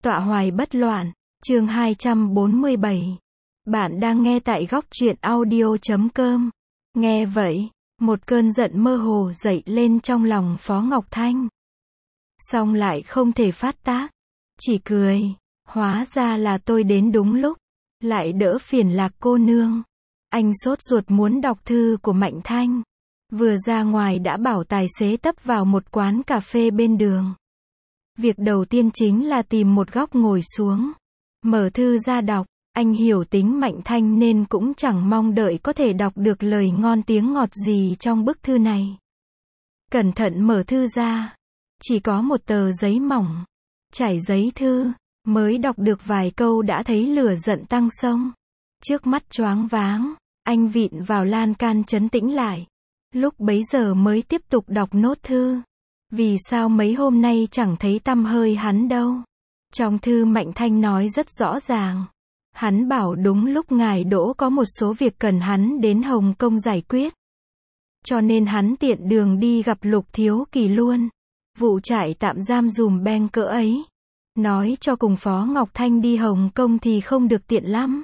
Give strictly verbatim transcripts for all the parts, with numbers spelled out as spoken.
Tọa hoài bất loạn, chương hai trăm bốn mươi bảy. Bạn đang nghe tại góc truyện audio chấm com. Nghe vậy, một cơn giận mơ hồ dậy lên trong lòng Phó Ngọc Thanh. Xong lại không thể phát tác, chỉ cười, hóa ra là tôi đến đúng lúc, lại đỡ phiền Lạc cô nương. Anh sốt ruột muốn đọc thư của Mạnh Thanh. Vừa ra ngoài đã bảo tài xế tấp vào một quán cà phê bên đường. Việc đầu tiên chính là tìm một góc ngồi xuống, mở thư ra đọc. Anh hiểu tính Mạnh Thanh nên cũng chẳng mong đợi có thể đọc được lời ngon tiếng ngọt gì trong bức thư này. Cẩn thận mở thư ra, chỉ có một tờ giấy mỏng. Trải giấy thư, mới đọc được vài câu đã thấy lửa giận tăng xông. Trước mắt choáng váng, anh vịn vào lan can trấn tĩnh lại. Lúc bấy giờ mới tiếp tục đọc nốt thư. Vì sao mấy hôm nay chẳng thấy tăm hơi hắn đâu? Trong thư Mạnh Thanh nói rất rõ ràng. Hắn bảo đúng lúc ngài Đỗ có một số việc cần hắn đến Hồng Kông giải quyết. Cho nên hắn tiện đường đi gặp Lục Thiếu Kỳ luôn. Vụ trại tạm giam dùm beng cỡ ấy. Nói cho cùng Phó Ngọc Thanh đi Hồng Kông thì không được tiện lắm.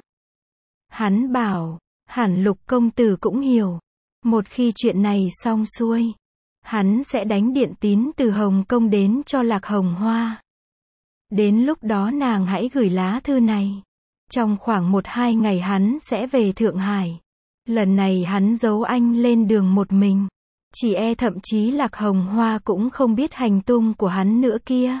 Hắn bảo, hẳn Lục công tử cũng hiểu. Một khi chuyện này xong xuôi, hắn sẽ đánh điện tín từ Hồng Kông đến cho Lạc Hồng Hoa. Đến lúc đó nàng hãy gửi lá thư này. Trong khoảng một hai ngày hắn sẽ về Thượng Hải. Lần này hắn giấu anh lên đường một mình. Chỉ e thậm chí Lạc Hồng Hoa cũng không biết hành tung của hắn nữa kia.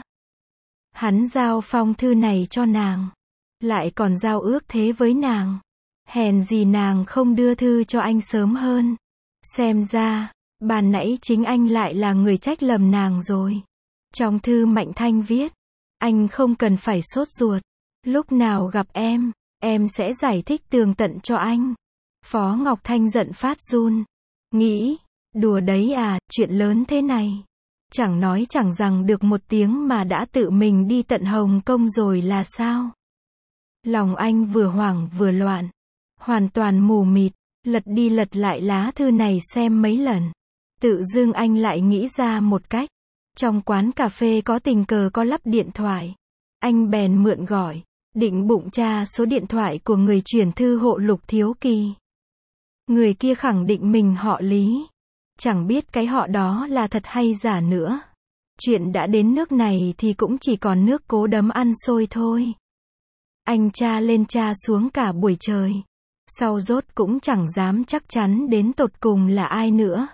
Hắn giao phong thư này cho nàng. Lại còn giao ước thế với nàng. Hèn gì nàng không đưa thư cho anh sớm hơn. Xem ra, ban nãy chính anh lại là người trách lầm nàng rồi. Trong thư Mạnh Thanh viết, anh không cần phải sốt ruột. Lúc nào gặp em, em sẽ giải thích tường tận cho anh. Phó Ngọc Thanh giận phát run. Nghĩ, đùa đấy à, chuyện lớn thế này. Chẳng nói chẳng rằng được một tiếng mà đã tự mình đi tận Hồng Kông rồi là sao? Lòng anh vừa hoảng vừa loạn. Hoàn toàn mù mịt, lật đi lật lại lá thư này xem mấy lần. Tự dưng anh lại nghĩ ra một cách. Trong quán cà phê có tình cờ có lắp điện thoại. Anh bèn mượn gọi. Định bụng tra số điện thoại của người chuyển thư hộ Lục Thiếu Kỳ. Người kia khẳng định mình họ Lý. Chẳng biết cái họ đó là thật hay giả nữa. Chuyện đã đến nước này thì cũng chỉ còn nước cố đấm ăn xôi thôi. Anh tra lên tra xuống cả buổi trời. Sau rốt cũng chẳng dám chắc chắn đến tột cùng là ai nữa.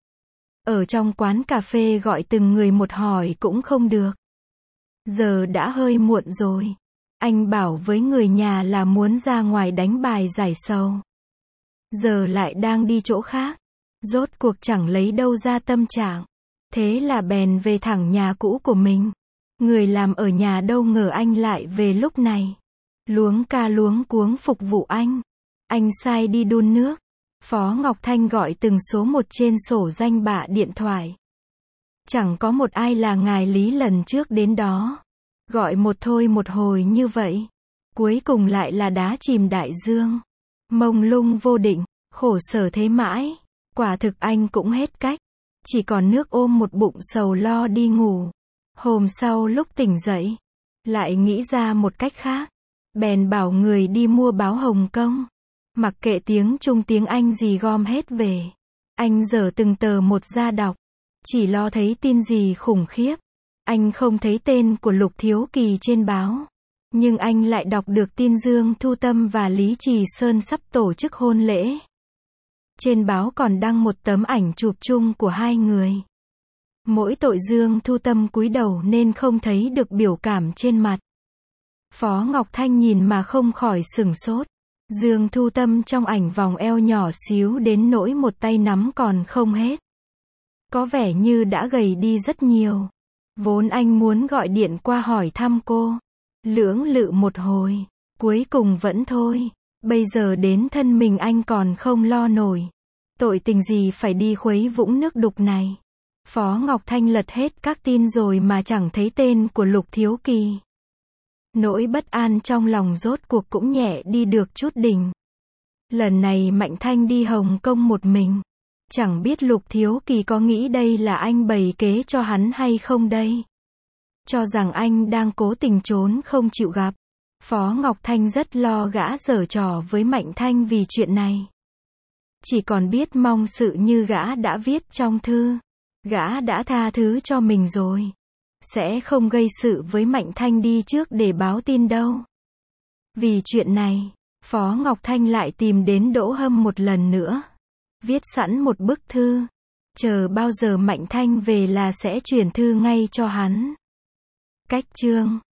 Ở trong quán cà phê gọi từng người một hỏi cũng không được. Giờ đã hơi muộn rồi. Anh bảo với người nhà là muốn ra ngoài đánh bài giải sầu. Giờ lại đang đi chỗ khác. Rốt cuộc chẳng lấy đâu ra tâm trạng. Thế là bèn về thẳng nhà cũ của mình. Người làm ở nhà đâu ngờ anh lại về lúc này. Luống ca luống cuống phục vụ anh. Anh sai đi đun nước. Phó Ngọc Thanh gọi từng số một trên sổ danh bạ điện thoại. Chẳng có một ai là ngài Lý lần trước đến đó. Gọi một thôi một hồi như vậy. Cuối cùng lại là đá chìm đại dương. Mông lung vô định, khổ sở thế mãi. Quả thực anh cũng hết cách. Chỉ còn nước ôm một bụng sầu lo đi ngủ. Hôm sau lúc tỉnh dậy, lại nghĩ ra một cách khác. Bèn bảo người đi mua báo Hồng Kông. Mặc kệ tiếng Trung tiếng Anh gì gom hết về. Anh dở từng tờ một ra đọc. Chỉ lo thấy tin gì khủng khiếp. Anh không thấy tên của Lục Thiếu Kỳ trên báo. Nhưng anh lại đọc được tin Dương Thu Tâm và Lý Trì Sơn sắp tổ chức hôn lễ. Trên báo còn đăng một tấm ảnh chụp chung của hai người. Mỗi tội Dương Thu Tâm cúi đầu nên không thấy được biểu cảm trên mặt. Phó Ngọc Thanh nhìn mà không khỏi sửng sốt. Dương Thu Tâm trong ảnh vòng eo nhỏ xíu đến nỗi một tay nắm còn không hết. Có vẻ như đã gầy đi rất nhiều. Vốn anh muốn gọi điện qua hỏi thăm cô. Lưỡng lự một hồi. Cuối cùng vẫn thôi. Bây giờ đến thân mình anh còn không lo nổi. Tội tình gì phải đi khuấy vũng nước đục này. Phó Ngọc Thanh lật hết các tin rồi mà chẳng thấy tên của Lục Thiếu Kỳ. Nỗi bất an trong lòng rốt cuộc cũng nhẹ đi được chút đỉnh. Lần này Mạnh Thanh đi Hồng Kông một mình. Chẳng biết Lục Thiếu Kỳ có nghĩ đây là anh bày kế cho hắn hay không đây. cho rằng anh đang cố tình trốn không chịu gặp. Phó Ngọc Thanh rất lo gã giở trò với Mạnh Thanh vì chuyện này. Chỉ còn biết mong sự như gã đã viết trong thư. Gã đã tha thứ cho mình rồi. Sẽ không gây sự với Mạnh Thanh đi trước để báo tin đâu. Vì chuyện này, Phó Ngọc Thanh lại tìm đến Đỗ Hâm một lần nữa. Viết sẵn một bức thư. Chờ bao giờ Mạnh Thanh về là sẽ chuyển thư ngay cho hắn. Cách chương